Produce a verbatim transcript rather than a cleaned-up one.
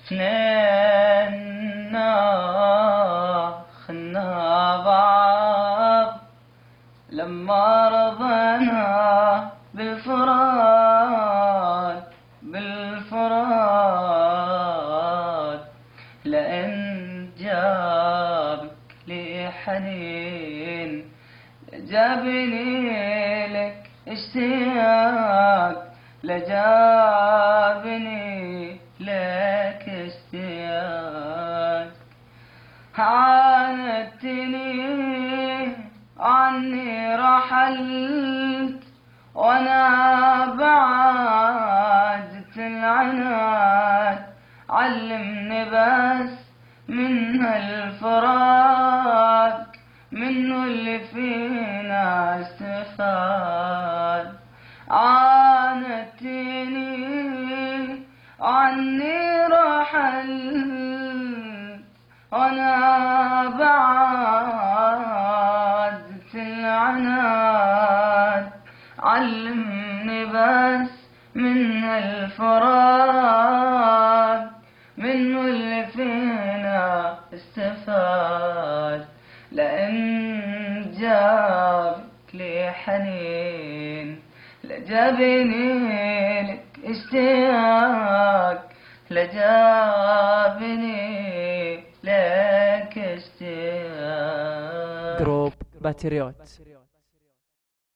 اثنينا خنا بعض لما رضينا بالفرات بالفرات، لأن جابك لي حنين جابني لك اشتياق، لجابني لك اشتياق. عاندتني عني رحلت وانا بعدت العناد، علمني بس من الفراق منه اللي فينا استفاد. عاندتني عني رحلت وانا بعدت العناد، علمني بس من الفراق منه اللي فينا استفاد، لأن جابك لي حنين لجابني لك اشتياق، لجابني لك اشتياق. جروب باتريوت.